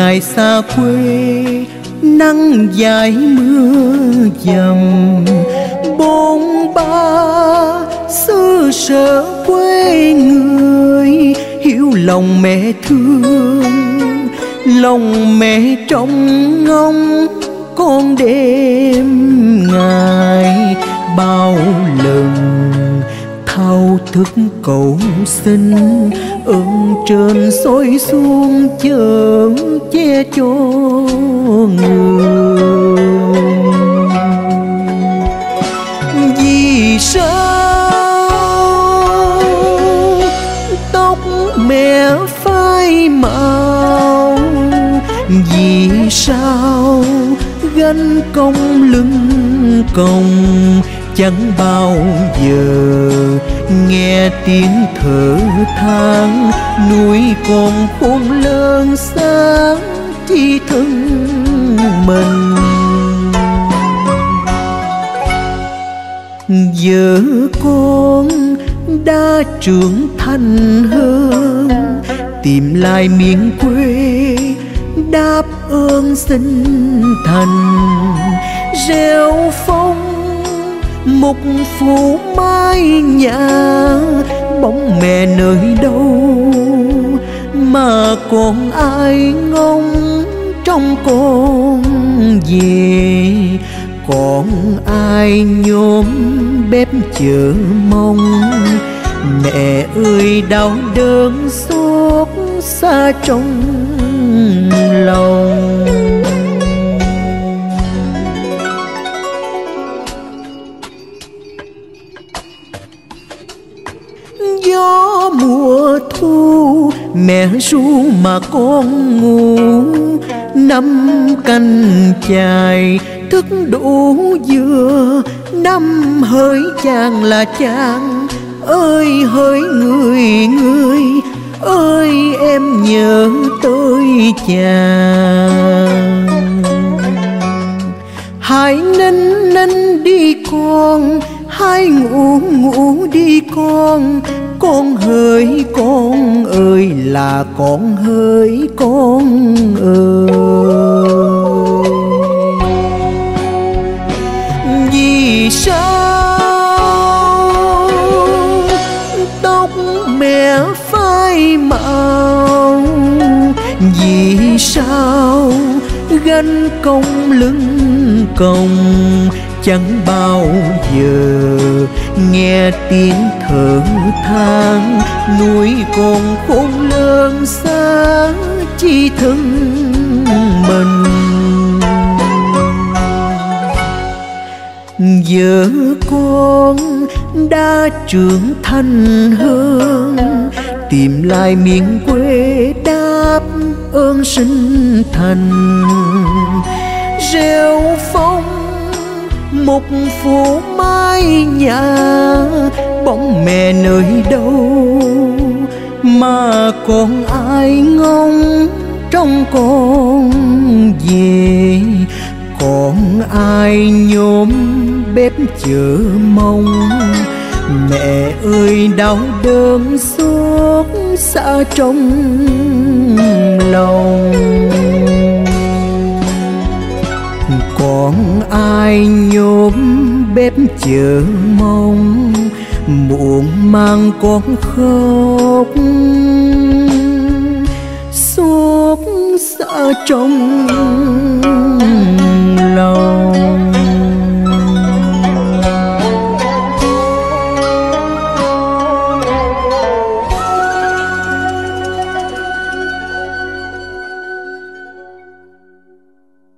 ngày xa quê, nắng dài mưa dầm. Bôn ba xứ sở quê người, hiểu lòng mẹ thương, lòng mẹ trông ngóng con đêm ngày. Bao lần thao thức cầu xin, ơn trên xối xuống chở che cho người. Vì sao tóc mẹ phai màu, vì sao gánh công lưng còng, chẳng bao giờ nghe tiếng thở than. Nuôi con khôn lớn sáng chi thân mình. Giờ con đã trưởng thành hơn, tìm lại miền quê đáp ơn sinh thành. Reo phong một phủ mái nhà, bóng mẹ nơi đâu mà còn ai ngóng trong con về. Còn ai nhôm bếp chờ mong, mẹ ơi đau đớn xót xa trong lòng. Gió mùa thu mẹ ru mà con ngủ, năm canh chài thức đủ dừa. Năm hỡi chàng là chàng ơi, hỡi người người ơi, em nhớ tới chàng. Hãy nín nín đi con, hãy ngủ ngủ đi con hỡi con ơi, là con hỡi con ơi. Vì sao tóc mẹ phai màu, vì sao gánh công lưng còng, chẳng bao giờ nghe tiếng thở than. Nuôi con khôn lớn xa chi thân mình. Giờ con đã trưởng thành hơn, tìm lại miền quê đáp ơn sinh thành. Reo phong một phủ mái nhà, bóng mẹ nơi đâu mà còn ai ngóng trong con về. Còn ai nhôm bếp chờ mong, mẹ ơi đau đớn xót xa trong lòng. Còn ai nhôm bếp chờ mong, muộn mang con khóc xót xa trong